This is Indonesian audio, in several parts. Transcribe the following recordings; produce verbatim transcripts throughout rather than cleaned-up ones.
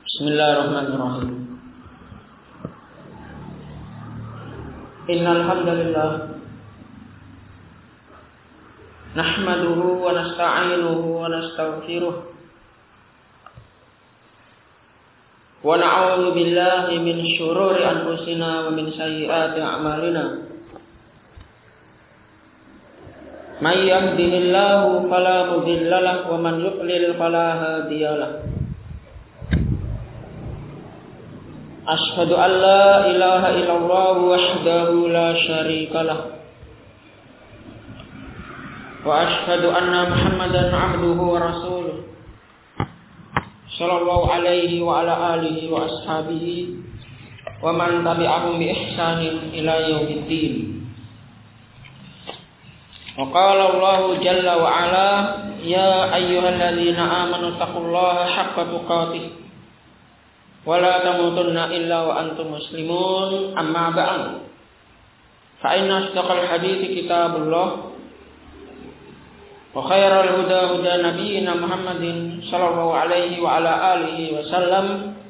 Bismillahirrahmanirrahim. Innal hamdalillah nahmaduhu wa nasta'inuhu wa nastaghfiruh wa na'udzu billahi min syururi anfusina wa min sayyiati a'malina. May yahdihillahu fala mudilla lahu wa man yudlil fala hadiya lahu. Ashhadu an la ilaha illallah wahdahu la syarika lah wa ashhadu anna Muhammadan abduhu wa rasuluh sallallahu alaihi wa ala alihi wa ashabihi wa man tabi'ahum bi ihsanin ila yaumiddin. Wa qala Allah jalla wa ala ya ayyuhalladzina amanu taqullaha haqqa tuqatih wa la tamutunna illa wa antum muslimun, amma ba'd. Fa inna asdaqal hadithi kitabullah wa khairal huda huda nabiyyina Muhammadin sallallahu alaihi wa ala alihi wa sallam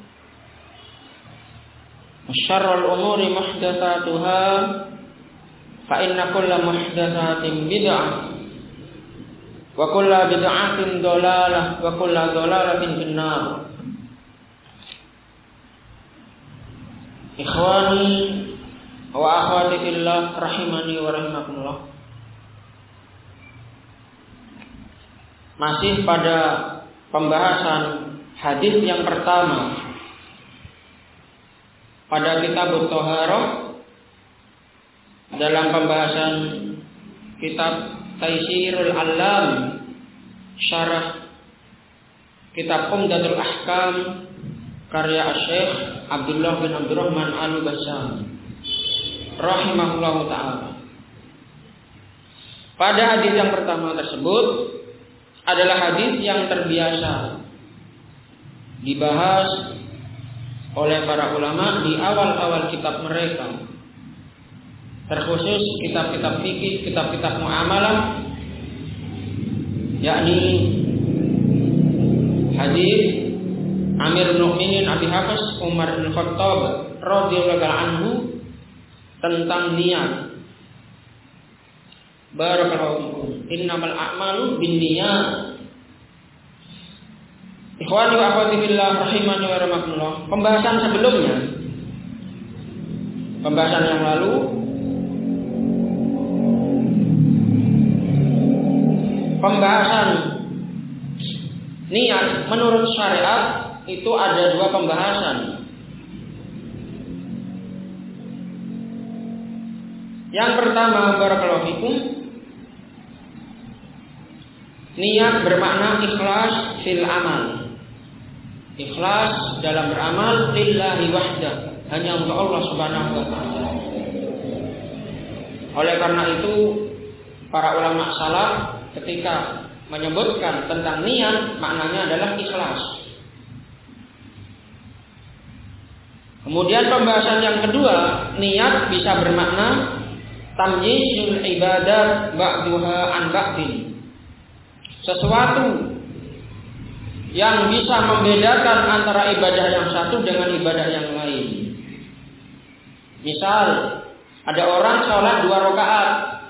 wa syarrul umuri muhdatsatuha fa inna kulla muhdatsatin bid'ah wa kulla bid'atin dhalalah wa kulla dhalalatin finnar. Ikhwani wa akhwati fillah rahimani wa rahimakumullah. Masih pada pembahasan hadis yang pertama pada kitab Thaharah dalam pembahasan kitab Taisirul Alam syarah kitab Umdatul Ahkam karya Syekh Abdullah bin Abdurrahman Al-Bassam rahimahullahu ta'ala. Pada hadis yang pertama tersebut adalah hadis yang terbiasa dibahas oleh para ulama di awal-awal kitab mereka, terkhusus kitab-kitab fikih, kitab-kitab muamalah, yakni hadis Amirul Mukminin Abi Hafs Umar bin Khattab radhiyallahu anhu tentang niat. Barakallahu fikum. Innamal a'malu binniyat. Ikhwani wa akhwati fillah rahimani wa rahimakumullah. Pembahasan sebelumnya, pembahasan yang lalu, pembahasan niat menurut syariat itu ada dua pembahasan. Yang pertama, barakallahu fikum, niat bermakna ikhlas fil amal. Ikhlas dalam beramal lillahi wahdah, hanya untuk Allah Subhanahu wa taala. Oleh karena itu, para ulama salaf ketika menyebutkan tentang niat, maknanya adalah ikhlas. Kemudian pembahasan yang kedua, niat bisa bermakna tamyizul ibadat ba'duha an ba'din. Sesuatu yang bisa membedakan antara ibadah yang satu dengan ibadah yang lain. Misal, ada orang sholat dua rakaat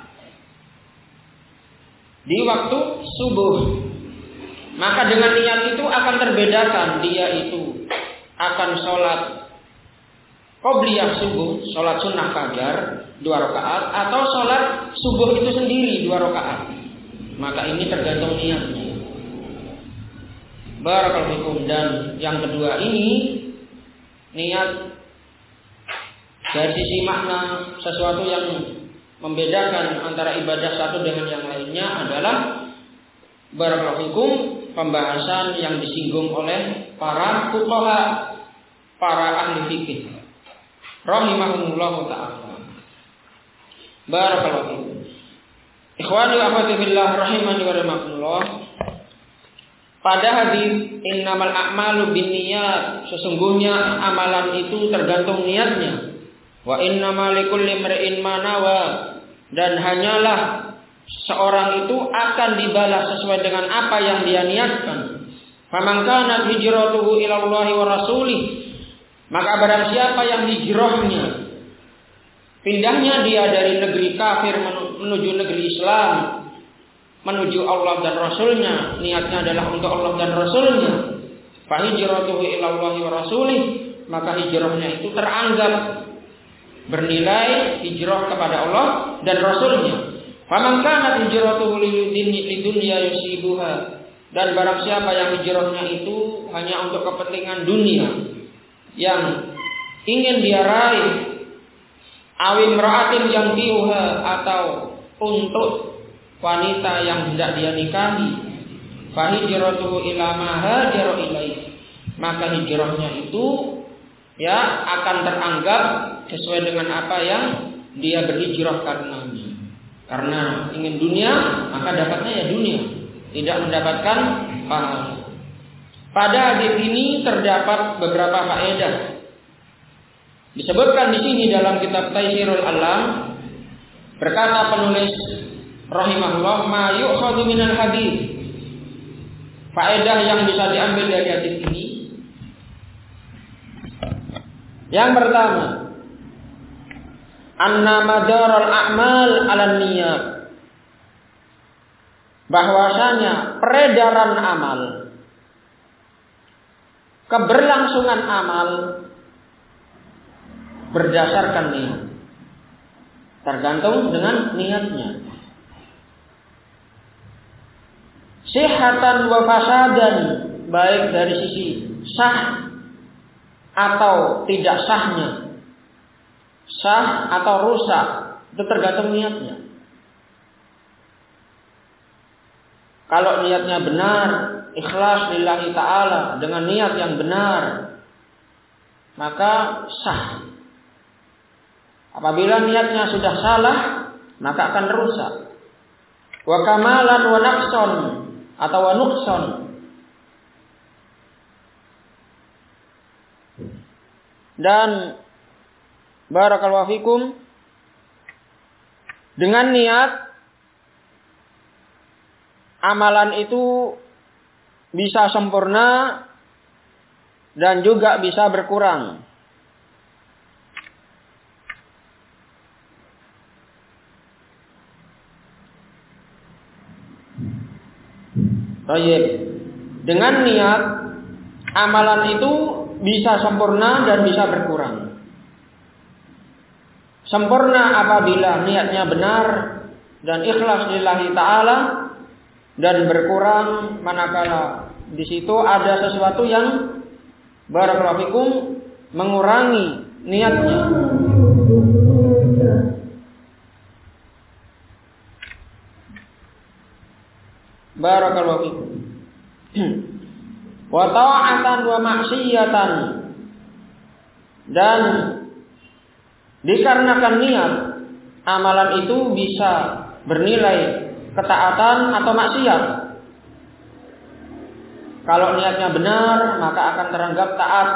di waktu subuh, maka dengan niat itu akan terbedakan dia itu akan sholat qobliyah subuh, sholat sunnah fajar dua rakaat, atau sholat subuh itu sendiri dua rakaat. Maka ini tergantung niatnya. Barakallahu fikum. Dan yang kedua ini, niat dari sisi makna, sesuatu yang membedakan antara ibadah satu dengan yang lainnya adalah barakallahu fikum, pembahasan yang disinggung oleh para fuqaha, para ahli fikih rahimahumullah ta'ala. Barakallahu fikum. Ikhwani wa akhwati fillah rahimani wa rahimakumullah. Pada hadis innamal a'malu binniyat, sesungguhnya amalan itu tergantung niatnya. Wa innamal likulli imri'in ma nawa, dan hanyalah seorang itu akan dibalas sesuai dengan apa yang dia niatkan. Faman kana hijratuhu ila Allah wa rasulih, maka barang siapa yang hijrahnya, pindahnya dia dari negeri kafir menuju negeri Islam, menuju Allah dan Rasulnya, niatnya adalah untuk Allah dan Rasulnya, fa hijratuhu ila Allah wa rasulih, maka hijrahnya itu teranggap bernilai hijrah kepada Allah dan Rasulnya. Faman kana hijratuhu lidunya yusibuha, dan barang siapa yang hijrahnya itu hanya untuk kepentingan dunia yang ingin dia raih, awim ra'atin yang tiuha, atau untuk wanita yang hendak dia nikahi, fa hijratuhu ila ma hajara ilaih, maka hijrahnya itu ya akan teranggap sesuai dengan apa yang dia berhijrah karenanya. Karena ingin dunia, maka dapatnya ya dunia, tidak mendapatkan pahala. Pada hadis ini terdapat beberapa faedah. Disebutkan di sini dalam kitab Taisirul Alam, berkata penulis rahimahullah, ma yu'khadhu minal hadis. Faedah yang bisa diambil dari hadis ini, yang pertama, anna madarul a'mal 'alan niyat, bahwasanya peredaran amal, keberlangsungan amal berdasarkan niat, tergantung dengan niatnya. Sihatan wa fasadan, baik dari sisi sah atau tidak sahnya, sah atau rusak, itu tergantung niatnya. Kalau niatnya benar, ikhlas lillahi ta'ala, dengan niat yang benar, maka sah. Apabila niatnya sudah salah, maka akan rusak. Wa kamalan wa naqson, atau wa nuqson, dan barakallahu fikum, dengan niat amalan itu bisa sempurna dan juga bisa berkurang. Baik. Dengan niat amalan itu bisa sempurna dan bisa berkurang. Sempurna apabila niatnya benar dan ikhlas lillahi ta'ala, dan berkurang manakala di situ ada sesuatu yang barakallahu fikum mengurangi niatnya. Barakallahu fikum. Wa ta'atan wa maksiyatan, dan dikarenakan niat amalan itu bisa bernilai ketaatan atau maksiat. Kalau niatnya benar, maka akan teranggap taat.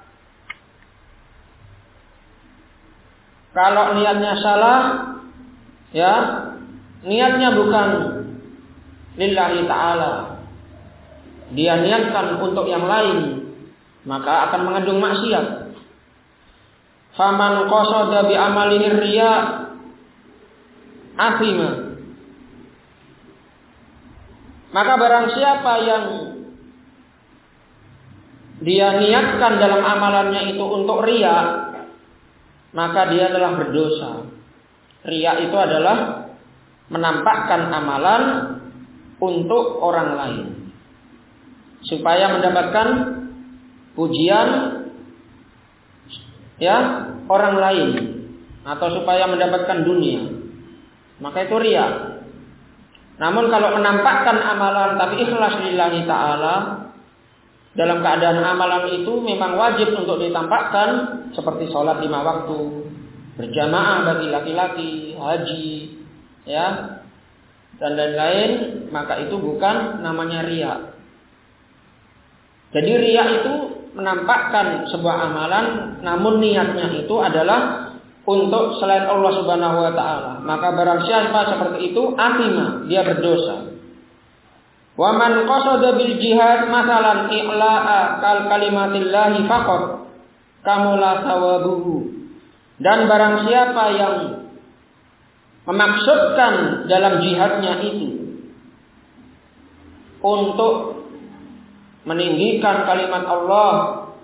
Kalau niatnya salah, ya, niatnya bukan lillahi ta'ala, dia niatkan untuk yang lain, maka akan mengandung maksiat. Faman qasada bi amalihi riya athima, maka barang siapa yang dia niatkan dalam amalannya itu untuk riya, maka dia telah berdosa. Riya itu adalah menampakkan amalan untuk orang lain supaya mendapatkan pujian ya orang lain, atau supaya mendapatkan dunia, maka itu riya. Namun kalau menampakkan amalan tapi ikhlas lillahi ta'ala, dalam keadaan amalan itu memang wajib untuk ditampakkan, seperti sholat lima waktu berjamaah bagi laki-laki, haji, ya, dan lain-lain, maka itu bukan namanya riya. Jadi riya itu menampakkan sebuah amalan, namun niatnya itu adalah untuk selain Allah Subhanahu wa ta'ala. Maka barang siapa seperti itu, athima, dia berdosa. Wa man qasada bil jihad masalan i'la'a kal kalimatillahi faqat kamula thawabuhu. Dan barang siapa yang memaksudkan dalam jihadnya itu untuk meninggikan kalimat Allah,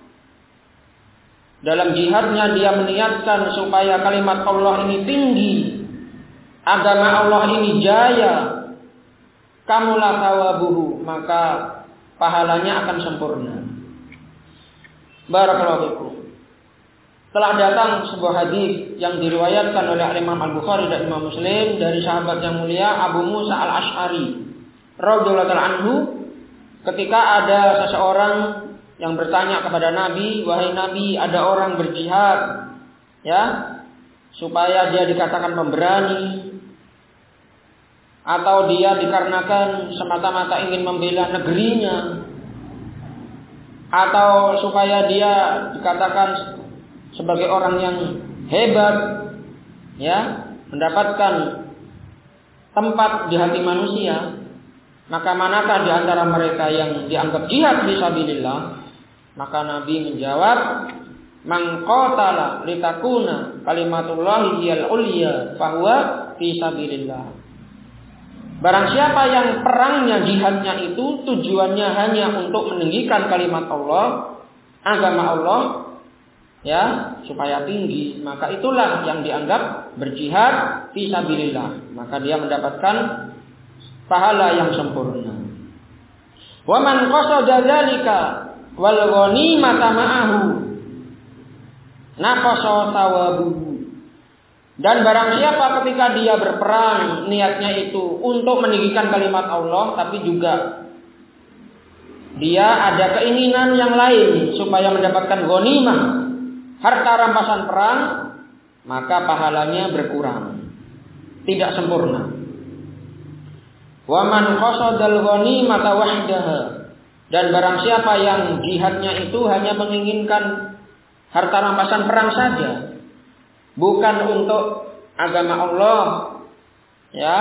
dalam jihadnya dia meniatkan supaya kalimat Allah ini tinggi, agama Allah ini jaya, kamula thawabuhu, maka pahalanya akan sempurna. Barakallahu fikum. Telah datang sebuah hadis yang diriwayatkan oleh Imam Al-Bukhari dan Imam Muslim dari sahabat yang mulia Abu Musa Al-Asy'ari radhiyallahu anhu, ketika ada seseorang yang bertanya kepada Nabi, "Wahai Nabi, ada orang berjihad, ya, supaya dia dikatakan pemberani, atau dia dikarenakan semata-mata ingin membela negerinya, atau supaya dia dikatakan sebagai orang yang hebat, ya, mendapatkan tempat di hati manusia, maka manakah di antara mereka yang dianggap jihad fisabilillah?" Maka Nabi menjawab, "Man qatala litakuna kalimatullahi hiyal ulya fahuwa fisabilillah." Barang siapa yang perangnya, jihadnya itu tujuannya hanya untuk meninggikan kalimat Allah, agama Allah, ya, supaya tinggi, maka itulah yang dianggap berjihad fisabilillah, maka dia mendapatkan pahala yang sempurna. Wa man qasada dzalika wal ghanimata ma'ahu naqasa thawabuhu. Dan barang siapa ketika dia berperang niatnya itu untuk meninggikan kalimat Allah, tapi juga dia ada keinginan yang lain supaya mendapatkan ghanimah, harta rampasan perang, maka pahalanya berkurang, tidak sempurna. Wa man qasadal ghanimata wahdaha. Dan barang siapa yang jihadnya itu hanya menginginkan harta rampasan perang saja, bukan untuk agama Allah, ya,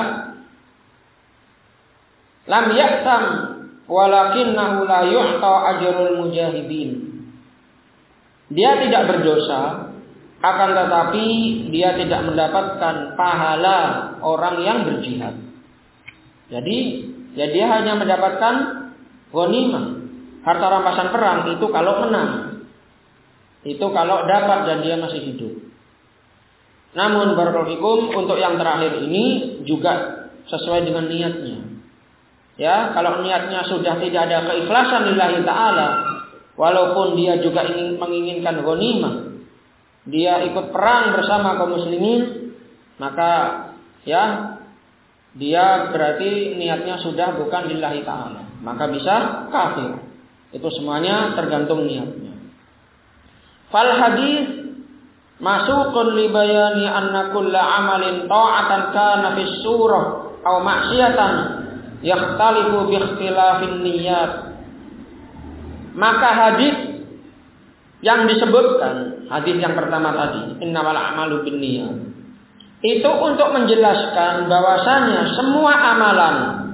lam ya'tam walakinnahu la yu'ta ajrul mujahidin. Dia tidak berdosa, akan tetapi dia tidak mendapatkan pahala orang yang berjihad. Jadi, ya dia hanya mendapatkan ghanimah, harta rampasan perang itu kalau menang, itu kalau dapat dan dia masih hidup. Namun barakallahu fikum, untuk yang terakhir ini juga sesuai dengan niatnya. Ya, kalau niatnya sudah tidak ada keikhlasan lillahi ta'ala, walaupun dia juga ingin menginginkan ghanimah, dia ikut perang bersama kaum muslimin, maka ya dia berarti niatnya sudah bukan lillahi ta'ala, maka bisa kafir. Itu semuanya tergantung niatnya. Fal hadis masukun li bayani anna kulla amalin ta'atan kana fis surah aw ma'siyatan yakhtalifu bi ikhtilafin niyyat. Maka hadis yang disebutkan, hadis yang pertama tadi, innamal a'malu binniyat, itu untuk menjelaskan bahwasanya semua amalan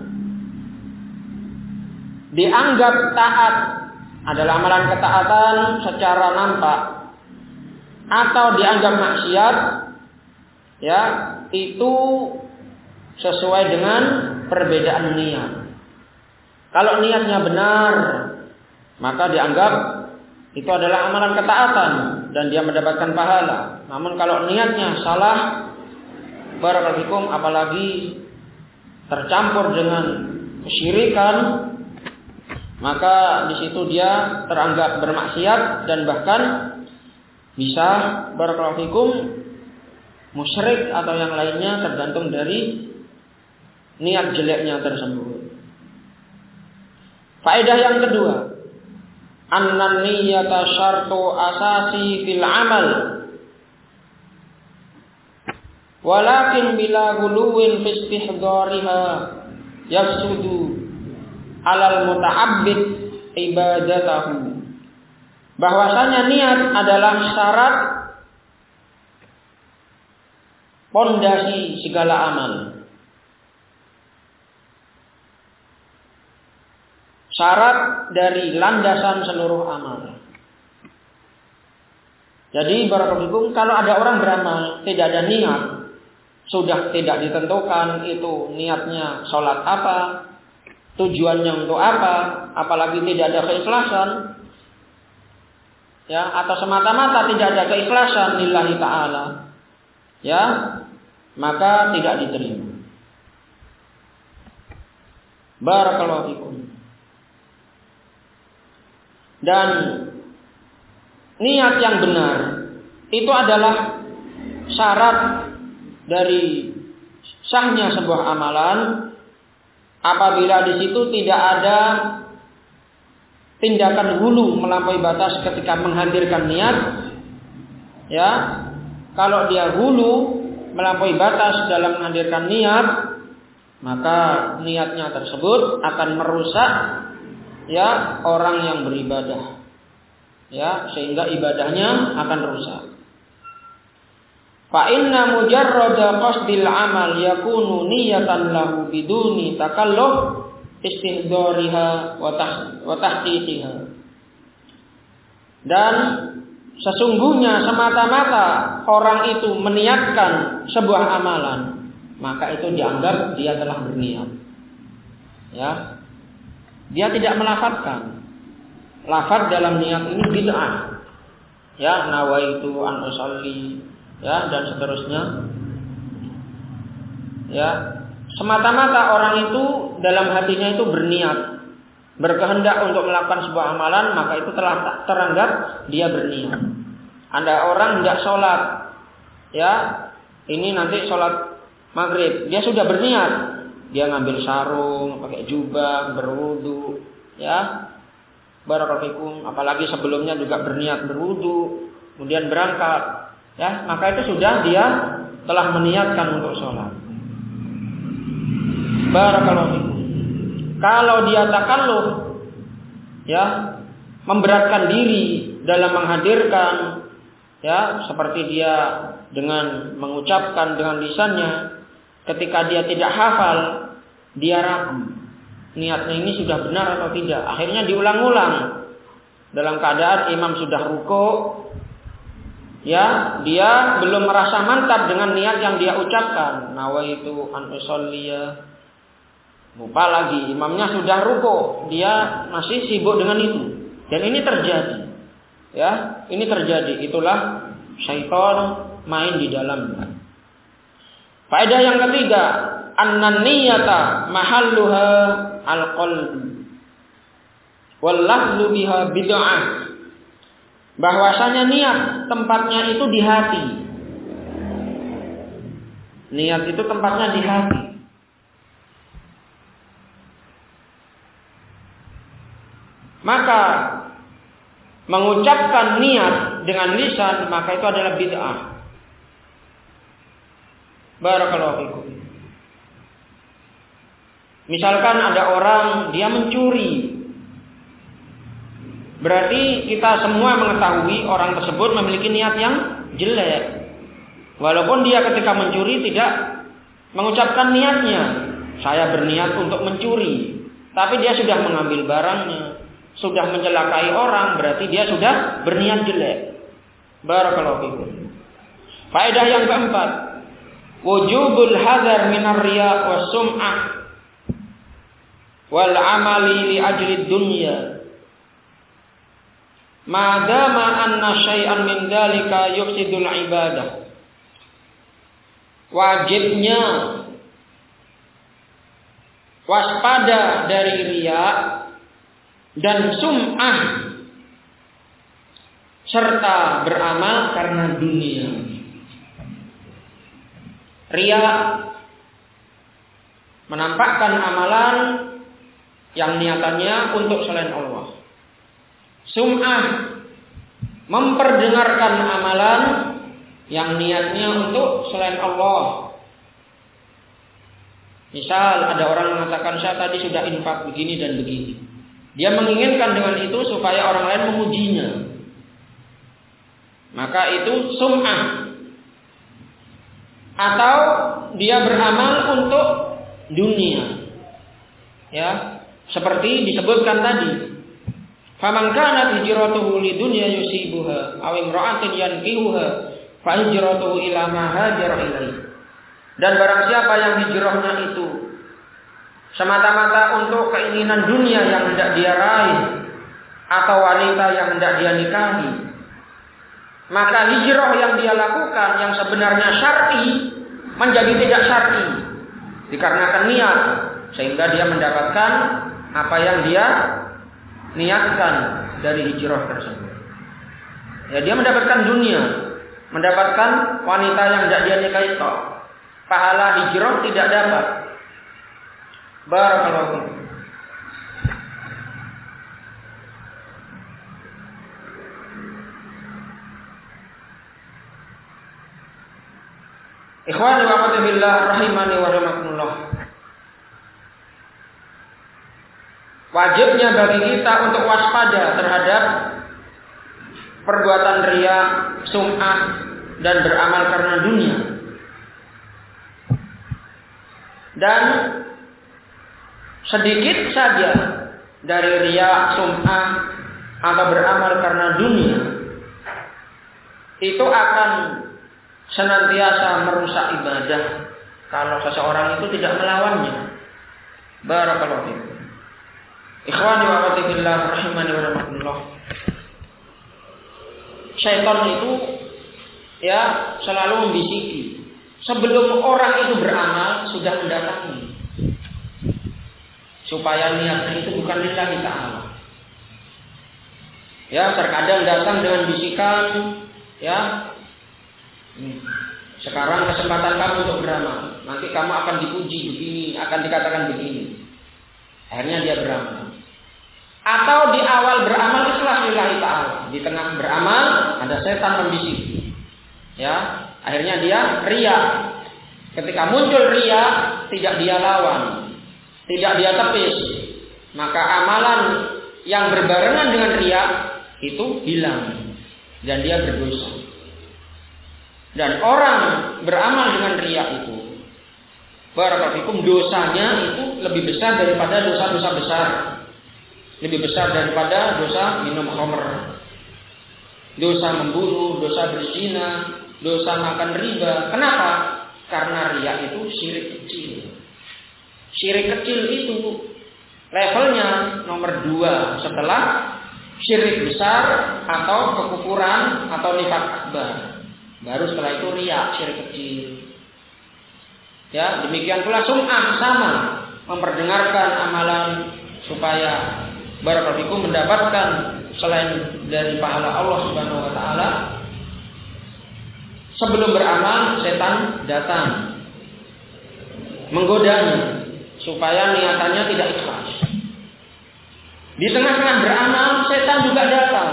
dianggap taat adalah amalan ketaatan secara nampak, atau dianggap maksiat, ya, itu sesuai dengan perbedaan niat. Kalau niatnya benar, maka dianggap itu adalah amalan ketaatan dan dia mendapatkan pahala. Namun kalau niatnya salah, barakallahu fikum, apalagi tercampur dengan kesyirikan, maka di situ dia teranggap bermaksiat dan bahkan bisa barakallahu fikum musyrik atau yang lainnya, tergantung dari niat jeleknya tersebut. Faedah yang kedua, annan niyyata syartu asasi fil amal, walakin bila guluwin fi istihdariha yafsudu alal muta'abbid ibadatahu. Bahwasanya niat adalah syarat pondasi segala amal. syarat dari landasan seluruh amal. Jadi barakallahu kalau ada orang beramal tidak ada niat, sudah tidak ditentukan itu niatnya sholat apa, tujuannya untuk apa, apalagi tidak ada keikhlasan, ya, atau semata-mata tidak ada keikhlasan lillahi ta'ala, ya, maka tidak diterima. Barakallahu fikum. Dan niat yang benar itu adalah syarat dari sahnya sebuah amalan apabila di situ tidak ada tindakan hulu melampaui batas ketika menghadirkan niat. Ya, kalau dia hulu melampaui batas dalam menghadirkan niat, maka niatnya tersebut akan merusak ya orang yang beribadah, ya, sehingga ibadahnya akan rusak. Fa inna mujarrada qasdil amal yakunu niyatan lahu biduni takalluf istihdariha wa tahqiqiha. Dan sesungguhnya semata-mata orang itu meniatkan sebuah amalan, maka itu dianggap dia telah berniat. Ya. Dia tidak melafadzkan. Lafaz dalam niat ini bid'ah. Ya, nawaitu an usolli, ya, dan seterusnya. Ya, semata-mata orang itu dalam hatinya itu berniat, berkehendak untuk melakukan sebuah amalan, maka itu telah teranggap dia berniat. Ada orang tidak sholat, ya, ini nanti sholat maghrib, dia sudah berniat, dia ngambil sarung, pakai jubah, berwudu, ya, barakallahu fikum, apalagi sebelumnya juga berniat berwudu, kemudian berangkat, ya, maka itu sudah dia telah meniatkan untuk sholat. Barakallahu fikum. Kalau dia takalluf, ya, memberatkan diri dalam menghadirkan, ya, seperti dia dengan mengucapkan dengan lisannya, ketika dia tidak hafal, dia ragu niatnya ini sudah benar atau tidak. Akhirnya diulang-ulang dalam keadaan imam sudah ruku, ya, dia belum merasa mantap dengan niat yang dia ucapkan. Nawaitu an usolliya. Lupa lagi, imamnya sudah ruku, dia masih sibuk dengan itu. Dan ini terjadi. Ya, ini terjadi. Itulah syaitan main di dalamnya. Faedah yang ketiga, annan niyata mahalluha al-qalb wal lafzu biha bid'ah. Bahwasanya niat tempatnya itu di hati. Niat itu tempatnya di hati. Maka mengucapkan niat dengan lisan, maka itu adalah bid'ah. Barakallahu fikum. Misalkan ada orang dia mencuri, berarti kita semua mengetahui orang tersebut memiliki niat yang jelek. Walaupun dia ketika mencuri tidak mengucapkan niatnya, saya berniat untuk mencuri, tapi dia sudah mengambil barangnya, sudah mencelakai orang, berarti dia sudah berniat jelek. Barakallahu fikum. Faedah yang keempat, wujubul hadzar minar riya was sum'ah wal amali li ajli dunya. Madama anna syai'an min dzalika yufsidul ibadah. Wajibnya waspada dari riya dan sum'ah serta beramal karena dunia. Riya menampakkan amalan yang niatannya untuk selain Allah. Sum'ah memperdengarkan amalan yang niatnya untuk selain Allah. Misal ada orang mengatakan saya tadi sudah infak begini dan begini. Dia menginginkan dengan itu supaya orang lain memujinya. Maka itu sum'ah. Atau dia beramal untuk dunia. Ya, Seperti disebutkan tadi, faman kanat hijratuhu lidunya yusibuha aw imra'atin yankihuha fa hijratuhu ila ma hajara ilaihi. Dan barang siapa yang hijrahnya itu semata-mata untuk keinginan dunia yang hendak dia raih atau wanita yang hendak dia nikahi, maka hijrah yang dia lakukan yang sebenarnya syar'i menjadi tidak syar'i dikarenakan niat, sehingga dia mendapatkan apa yang dia niatkan dari hijrah tersebut. Ya, dia mendapatkan dunia, mendapatkan wanita yang tidak dia nikahi toh. Pahala hijrah tidak dapat. Barakallahu fiik. Ikhwani wa akhwati billah rahimani wa rahimakumullah. Wajibnya bagi kita untuk waspada terhadap perbuatan riya, sum'ah, dan beramal karena dunia. Dan sedikit saja dari riya, sum'ah, atau beramal karena dunia itu akan senantiasa merusak ibadah kalau seseorang itu tidak melawannya. Barakallahu fiikum. Ikhwani wa akhwati fillah rahimani wa rahmatullah. Syaitan itu ya selalu membisiki sebelum orang itu beramal sudah mendatangi, supaya niatnya itu bukan lillahi ta'ala. Ya, terkadang datang dengan bisikan, ya, sekarang kesempatan kamu untuk beramal, nanti kamu akan dipuji begini, akan dikatakan begini. Akhirnya dia beramal. Atau di awal beramal ikhlas lillahi ta'ala, di tengah beramal ada setan membisiki. Ya, akhirnya dia riya. Ketika muncul riya, tidak dia lawan, tidak dia tepis, maka amalan yang berbarengan dengan riya itu hilang dan dia berdosa. Dan orang beramal dengan riya itu, barakallahu fikum, dosanya itu lebih besar daripada dosa-dosa besar. Lebih besar daripada dosa minum khamr, dosa membunuh, dosa berzina, dosa makan riba. Kenapa? Karena riya itu syirik kecil. Syirik kecil itu levelnya nomor dua setelah syirik besar atau kekufuran atau nifaq akbar. Baru setelah itu riya, syirik kecil. Ya, demikian pula sum'ah, sama, memperdengarkan amalan supaya barakallahu fikum mendapatkan selain dari pahala Allah Subhanahu wa taala. Sebelum beramal setan datang menggodanya supaya niatannya tidak ikhlas. Di tengah-tengah beramal setan juga datang.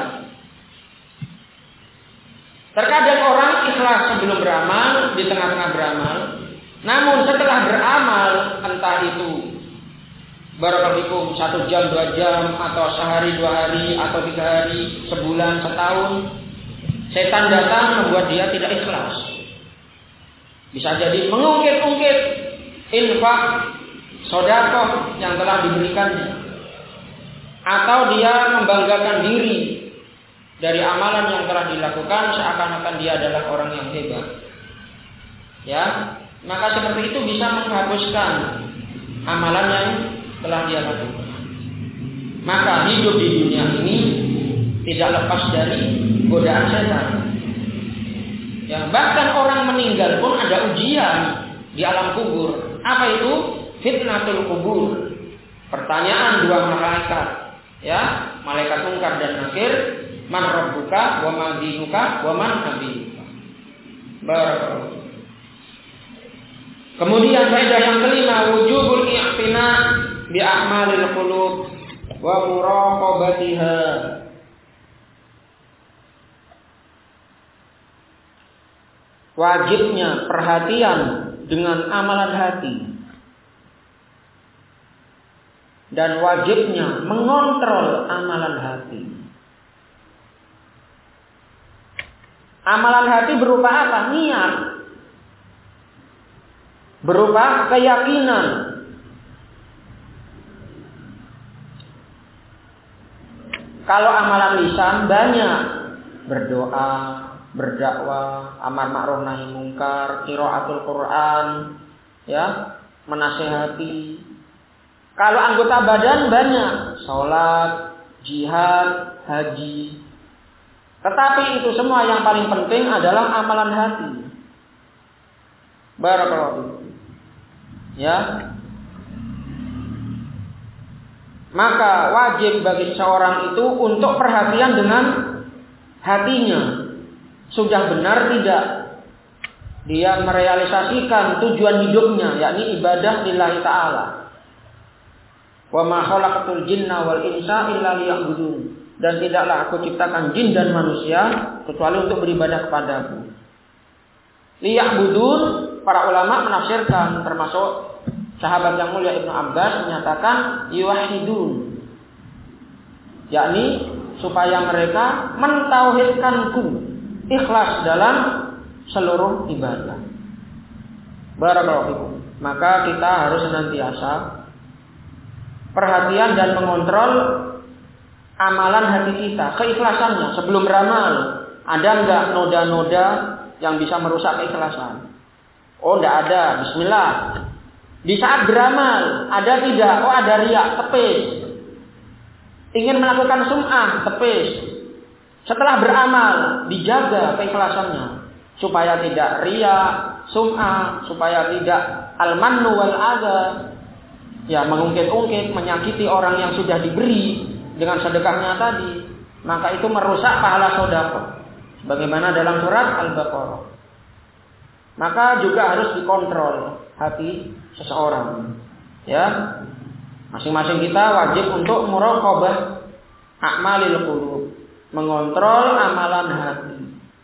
Terkadang orang ikhlas sebelum beramal, di tengah-tengah beramal, namun setelah beramal, entah itu barakallahu fikum satu jam, dua jam, atau sehari, dua hari, atau tiga hari, sebulan, setahun, setan datang membuat dia tidak ikhlas. Bisa jadi mengungkit-ungkit infak, sedekah yang telah diberikannya, atau dia membanggakan diri dari amalan yang telah dilakukan seakan-akan dia adalah orang yang hebat. Ya, maka seperti itu bisa menghapuskan amalan yang telah dia lakukan. Maka hidup di dunia ini tidak lepas dari godaan setan. Ya, bahkan orang meninggal pun ada ujian di alam kubur. Apa itu? Fitnatul kubur. Pertanyaan dua malaikat. Ya, malaikat Munkar dan Nakir. Man rabbuka wa ma dinuka wa man nabiyuka. Barakallahu. Kemudian faedah yang kelima, wujubul i'tina bi a'malil qulub wa muraqabatiha. Wajibnya perhatian dengan amalan hati dan wajibnya mengontrol amalan hati. Amalan hati berupa apa? Niat. Berupa keyakinan. Kalau amalan lisan banyak, berdoa, berdakwah, amar ma'ruf nahi mungkar, qiraatul Quran, ya, menasehati. Kalau anggota badan banyak, salat, jihad, haji. Tetapi itu semua yang paling penting adalah amalan hati. Barakallahu. Ya. Maka wajib bagi seseorang itu untuk perhatian dengan hatinya. Sudah benar tidak dia merealisasikan tujuan hidupnya, yakni ibadah lillahi ta'ala. Wa ma khalaqatul jinna wal insa illa liya'budun. Dan tidaklah aku ciptakan jin dan manusia kecuali untuk beribadah kepadaku. Liya'budun, para ulama menafsirkan, termasuk sahabat yang mulia Ibnu Abbas menyatakan yuwahhidun, yakni supaya mereka mentauhidkanku, ikhlas dalam seluruh ibadah. Barakallahu fikum. Maka kita harus senantiasa perhatian dan mengontrol amalan hati kita, keikhlasannya sebelum beramal. Ada enggak noda-noda yang bisa merusak keikhlasan? Oh, enggak ada. Bismillah. Di saat beramal, ada tidak? Oh, ada riya, tepis. Ingin melakukan sum'ah, tepis. Setelah beramal, dijaga keikhlasannya supaya tidak riya, sum'ah, supaya tidak al-mannu wal adha, ya, mengungkit-ungkit, menyakiti orang yang sudah diberi dengan sedekahnya tadi. Maka itu merusak pahala sedekah. Bagaimana dalam surat Al-Baqarah. Maka juga harus dikontrol hati seseorang. Ya, masing-masing kita wajib untuk muraqabah a'malil qulub, mengontrol amalan hati.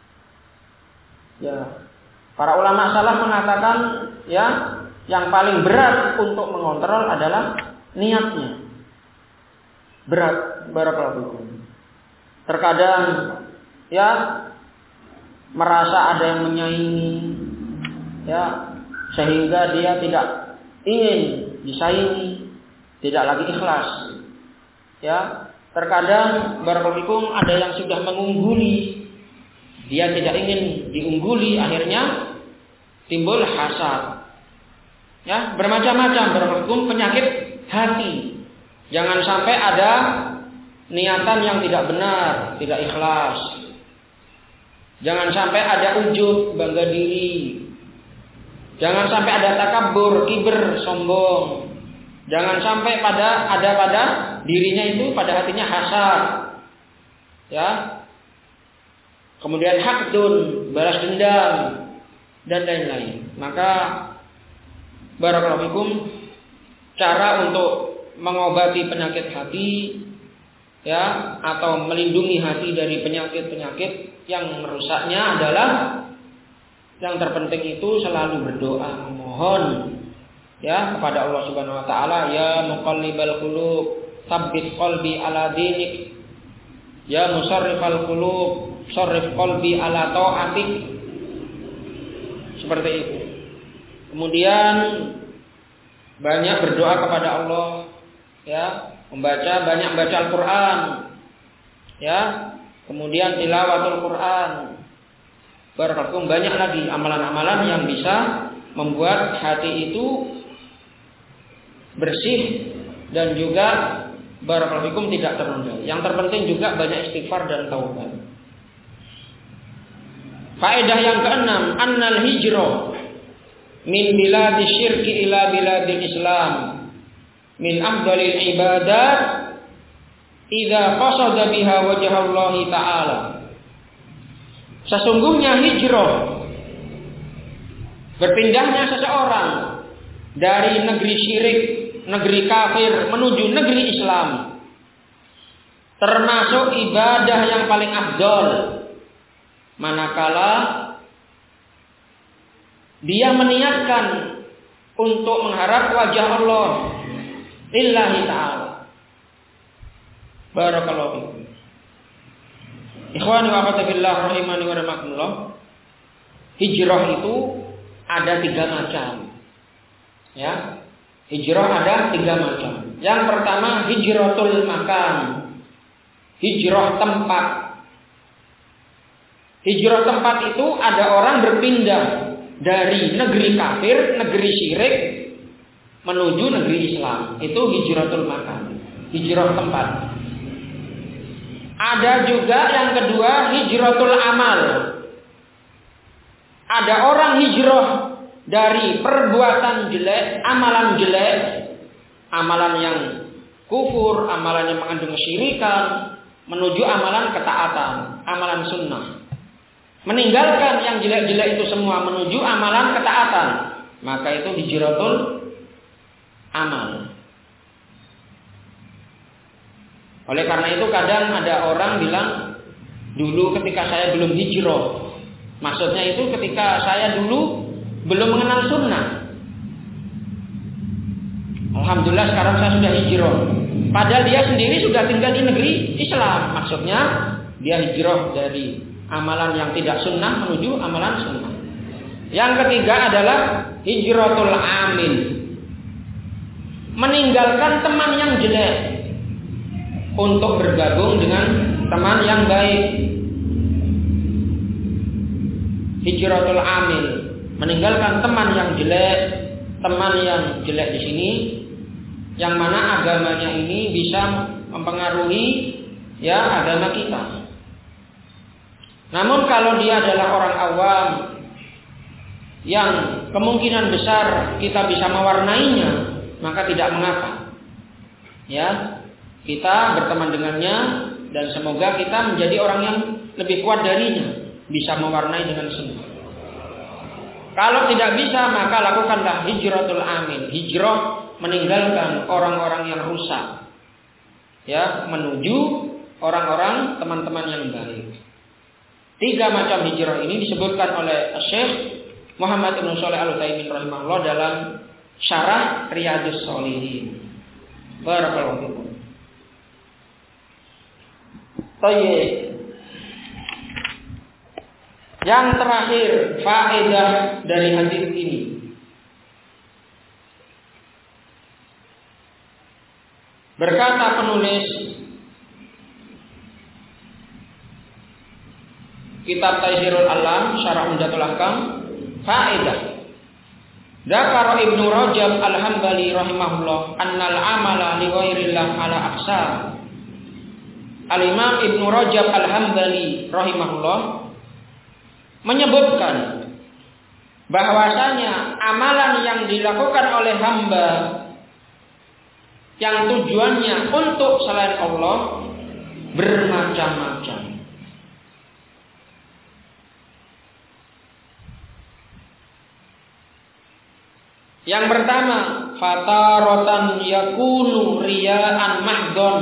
Ya, para ulama salaf mengatakan, ya, yang paling berat untuk mengontrol adalah niatnya. Berat, barakallahu. Terkadang, ya, merasa ada yang menyaingi, ya, sehingga dia tidak ingin disaingi, tidak lagi ikhlas. Ya, terkadang barakallahu ada yang sudah mengungguli, dia tidak ingin diungguli, akhirnya timbul hasad. Ya, bermacam-macam barakallahu penyakit hati. Jangan sampai ada niatan yang tidak benar, tidak ikhlas. Jangan sampai ada ujub, bangga diri. Jangan sampai ada takabur, kiber, sombong. Jangan sampai pada ada pada dirinya itu, pada hatinya hasad. Ya. Kemudian hakdun, balas dendam, dan lain-lain. Maka barakallahu fikum, cara untuk mengobati penyakit hati, ya, atau melindungi hati dari penyakit-penyakit yang merusaknya adalah yang terpenting itu selalu berdoa, memohon, ya, kepada Allah Subhanahu wa taala, ya muqallibal qulub, tsabbit qalbi ala dinik. Ya musarrifal qulub, sarrif qalbi ala ta'atik. Seperti itu. Kemudian banyak berdoa kepada Allah, ya, membaca, banyak baca Al-Qur'an. Ya, kemudian tilawatul Qur'an. Barakallahu, banyak lagi amalan-amalan yang bisa membuat hati itu bersih dan juga barakallahu tidak ternoda. Yang terpenting juga banyak istighfar dan taubat. Faedah yang keenam, annal hijrah min biladi syirki ila biladil Islam min afdalil ibadat idza qasada biha wajhallahi ta'ala. Sesungguhnya hijrah, berpindahnya seseorang dari negeri syirik, negeri kafir menuju negeri Islam, termasuk ibadah yang paling afdal manakala dia meniatkan untuk mengharap wajah Allah lillahi ta'ala. Barakallahu fikum. Ikhwani wa akhwati fillah rahimani wa rahimakumullah. Hijrah itu ada tiga macam. Ya. Hijrah ada tiga macam. Yang pertama hijratul makan. hijrah tempat. Hijrah tempat itu ada orang berpindah dari negeri kafir, negeri syirik menuju negeri Islam. Itu hijratul makan, hijrah tempat. Ada juga yang kedua hijratul amal. Ada orang hijrah dari perbuatan jelek, amalan jelek, amalan yang kufur, amalan yang mengandung kesyirikan, menuju amalan ketaatan, amalan sunnah. Meninggalkan yang jelek-jelek itu semua menuju amalan ketaatan, maka itu hijratul amal. Oleh karena itu kadang ada orang bilang, dulu ketika saya belum hijrah, maksudnya itu ketika saya dulu belum mengenal sunnah. Alhamdulillah sekarang saya sudah hijrah. Padahal dia sendiri sudah tinggal di negeri Islam. Maksudnya dia hijrah dari amalan yang tidak sunnah menuju amalan sunnah. Yang ketiga adalah hijratul amil. Meninggalkan teman yang jelek untuk bergabung dengan teman yang baik. Hijratul amil, meninggalkan teman yang jelek, teman yang jelek di sini, yang mana agamanya ini bisa mempengaruhi ya agama kita. Namun kalau dia adalah orang awam yang kemungkinan besar kita bisa mewarnainya, maka tidak mengapa. Ya, kita berteman dengannya dan semoga kita menjadi orang yang lebih kuat darinya, bisa mewarnai dengan sunnah. Kalau tidak bisa, maka lakukanlah hijratul amin, hijrah meninggalkan orang-orang yang rusak, ya, menuju orang-orang teman-teman yang baik. Tiga macam hijrah ini disebutkan oleh Syekh Muhammad Ibn Shalih Al-Utsaimin rahimahullah dalam Syarah Riyadhus Shalihin. Barakallahu fikum. Baik. Yang terakhir, faedah dari hadis ini. Berkata penulis Kitab Taisirul Alam, Syarah Umdatul Ahkam, faedah. Dzakara Ibnu Rajab Al-Hambali rahimahullah annal amala li ghairillah ala aqsam. Al-Imam Ibnu Rajab Al-Hambali rahimahullah menyebutkan bahwasanya amalan yang dilakukan oleh hamba yang tujuannya untuk selain Allah bermacam-macam. Yang pertama, fataratan yakunu riya'an mahdhon.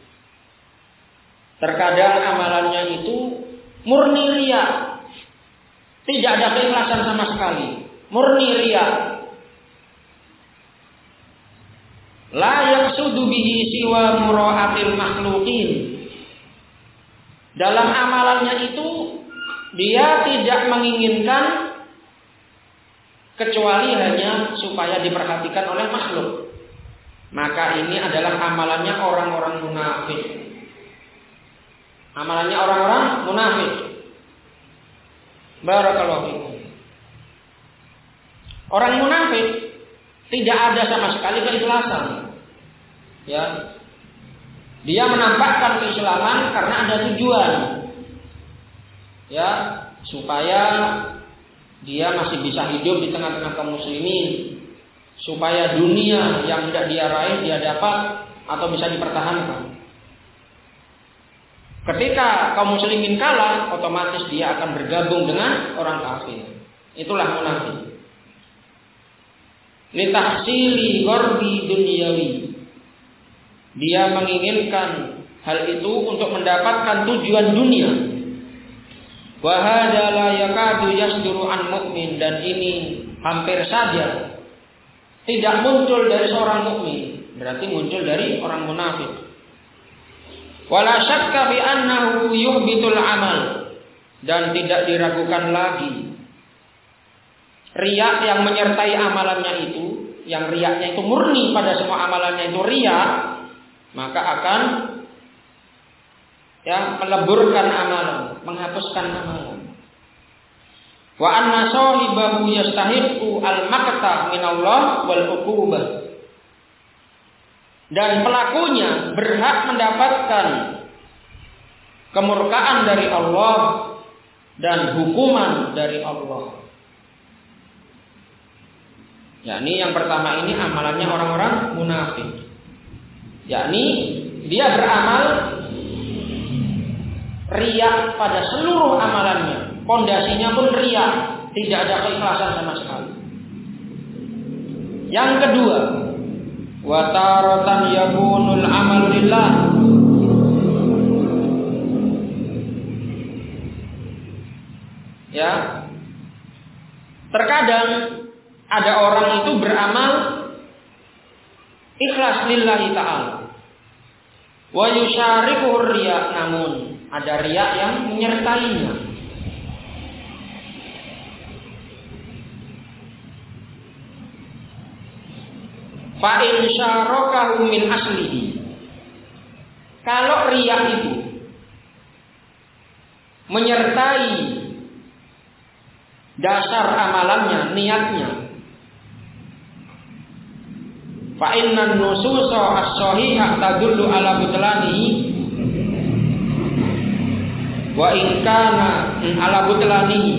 Terkadang amalannya itu murni riya. Tidak ada keikhlasan sama sekali. Murni riya. La yaqsudu bihi siwa mura'atil makhluqin. Dalam amalannya itu dia tidak menginginkan kecuali hanya supaya diperhatikan oleh makhluk. Maka ini adalah amalannya orang-orang munafik. Amalannya orang-orang munafik. Barakallahu fikum. Orang munafik tidak ada sama sekali keikhlasan. Ya. Dia menampakkan keislaman karena ada tujuan. Ya, supaya dia masih bisa hidup di tengah-tengah kaum muslimin, supaya dunia yang tidak dia raih dia dapat atau bisa dipertahankan. Ketika kaum muslimin kalah, otomatis dia akan bergabung dengan orang kafir. Itulah munafik. Litahsili gharbi dunyawi. Dia menginginkan hal itu untuk mendapatkan tujuan dunia. Wa hadza la yakadu yasduru an mu'min, dan ini hampir saja tidak muncul dari seorang mukmin, berarti muncul dari orang munafik. Wala syakka bi annahu yuhbitul amal, dan tidak diragukan lagi riya yang menyertai amalannya itu, yang riyanya itu murni pada semua amalannya itu riya, maka akan ya, meleburkan amalan, menghapuskan amalan. Wa anna sahibahu yastahiqu al-maqta minallah wal uqubah. Dan pelakunya berhak mendapatkan kemurkaan dari Allah dan hukuman dari Allah. Yakni yang pertama ini amalannya orang-orang munafik. Yakni dia beramal riya pada seluruh amalannya. Pondasinya pun riya, tidak ada keikhlasan sama sekali. Yang kedua, wa taratan yakunul amal lillah. Ya. Terkadang ada orang itu beramal ikhlas lillahi ta'ala. Wa yusyarikuhu riya, namun ada riya yang menyertainya. Fa in syarakahu min aslihi. Kalau riya itu menyertai dasar amalannya, niatnya, fa innan nususa as-sahihah tadullu ala butlanihi wa in kana ala butlanihi.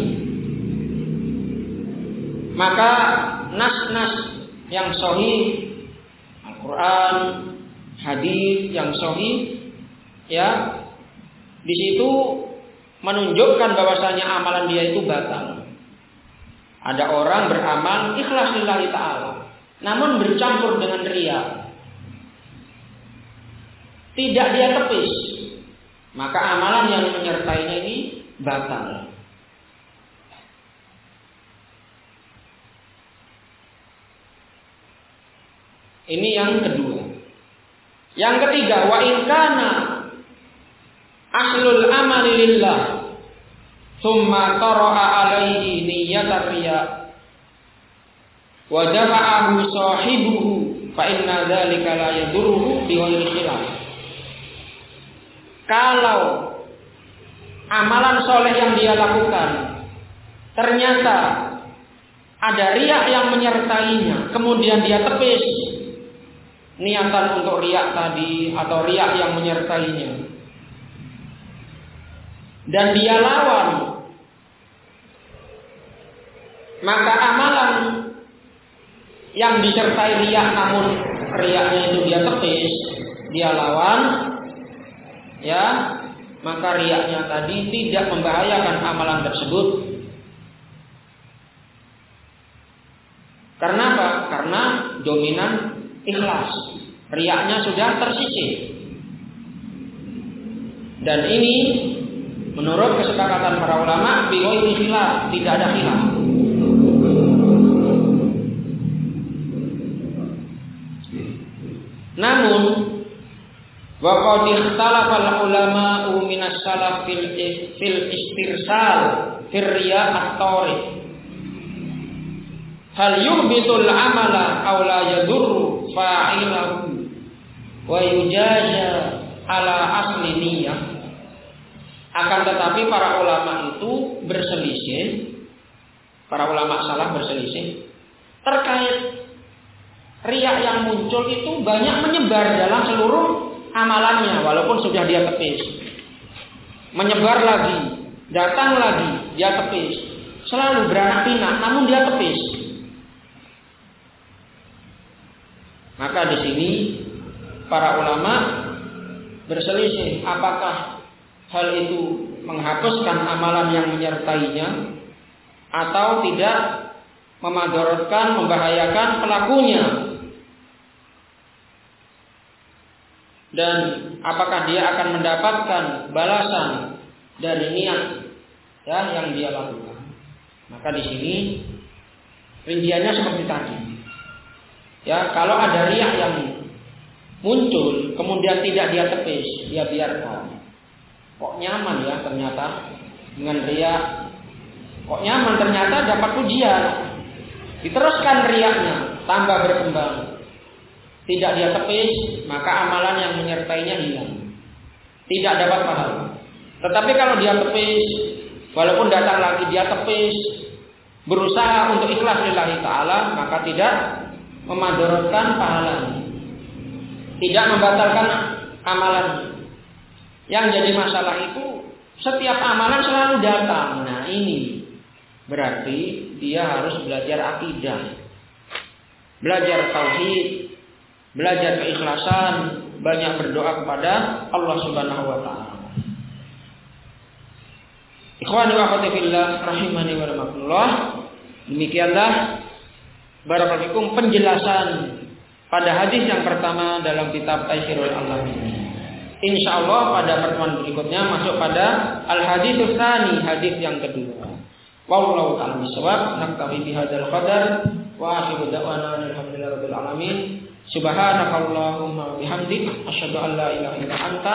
Maka nas-nas yang sahih, Al-Quran, hadis yang sahih, ya, di situ menunjukkan bahwasanya amalan dia itu batal. Ada orang beramal ikhlas lillahi ta'ala, namun bercampur dengan riya, tidak dia tepis, maka amalan yang menyertainya ini batal. Ini yang kedua. Yang ketiga, wa in kana aslul amali lillah thumma tara'a alaihi niyyat riya wa dafa'ahu sahibuhu fa inna dzalika la yadurruhu bi ghairi khilaf. Kalau amalan soleh yang dia lakukan ternyata ada riya yang menyertainya, kemudian dia tepis niatan untuk riya tadi atau riya yang menyertainya, dan dia lawan, maka amalan yang disertai riya namun riyanya itu dia tepis, dia lawan, ya, maka riyanya tadi tidak membahayakan amalan tersebut. Karena apa? Karena dominan ikhlas, riyanya sudah tersisih. Dan ini menurut kesepakatan para ulama bi ghairi khilaf, tidak ada khilaf. Namun wa qad ikhtalafa al-ulama'u min as-salaf fil fil istirsal fil riya at-tariq. Hal yuhbitul amala aw la yadurru fa'ilahu wa yujaza ala asli niyyah. Akan tetapi para ulama itu berselisih, para ulama salaf berselisih terkait riya yang muncul itu banyak menyebar dalam seluruh amalannya, walaupun sudah dia tepis, menyebar lagi, datang lagi, dia tepis, selalu beranak pinak, namun dia tepis. Maka di sini para ulama berselisih apakah hal itu menghapuskan amalan yang menyertainya atau tidak, memadaratkan, membahayakan pelakunya, dan apakah dia akan mendapatkan balasan dari niat, ya, yang dia lakukan. Maka di sini rinciannya seperti tadi. Ya, kalau ada riya yang muncul kemudian tidak dia tepis, dia biarkan. Kok nyaman ya ternyata dengan riya, kok nyaman ternyata dapat pujian, diteruskan riyanya, tambah berkembang, tidak dia tepis, maka amalan yang menyertainya hilang, tidak dapat pahala. Tetapi kalau dia tepis, walaupun datang lagi dia tepis, berusaha untuk ikhlas lillahi ta'ala, maka tidak memadorotkan pahalanya, tidak membatalkan amalan. Yang jadi masalah itu setiap amalan selalu datang. Nah ini berarti dia harus belajar akidah, belajar tauhid, belajar keikhlasan, banyak berdoa kepada Allah Subhanahu wa taala. Ikhwani wa akhwati fillah rahimani wa rahmatullah. Demikianlah barakallahu fikum penjelasan pada hadis yang pertama dalam kitab Taisirul Alam ini. Insyaallah pada pertemuan berikutnya masuk pada al-hadits tsani, hadis yang kedua. Wallahu ta'ala bishawab. Naktafi bihadzal qadar wa akhiru da'wana alhamdulillahi rabbil alamin. Subhanakallahumma wa bihamdik asyhadu an la ilaha illa anta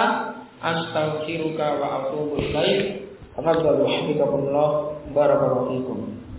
astaghfiruka wa atubu ilaik. Tafadhalu hafizakumullah barakallahu fikum.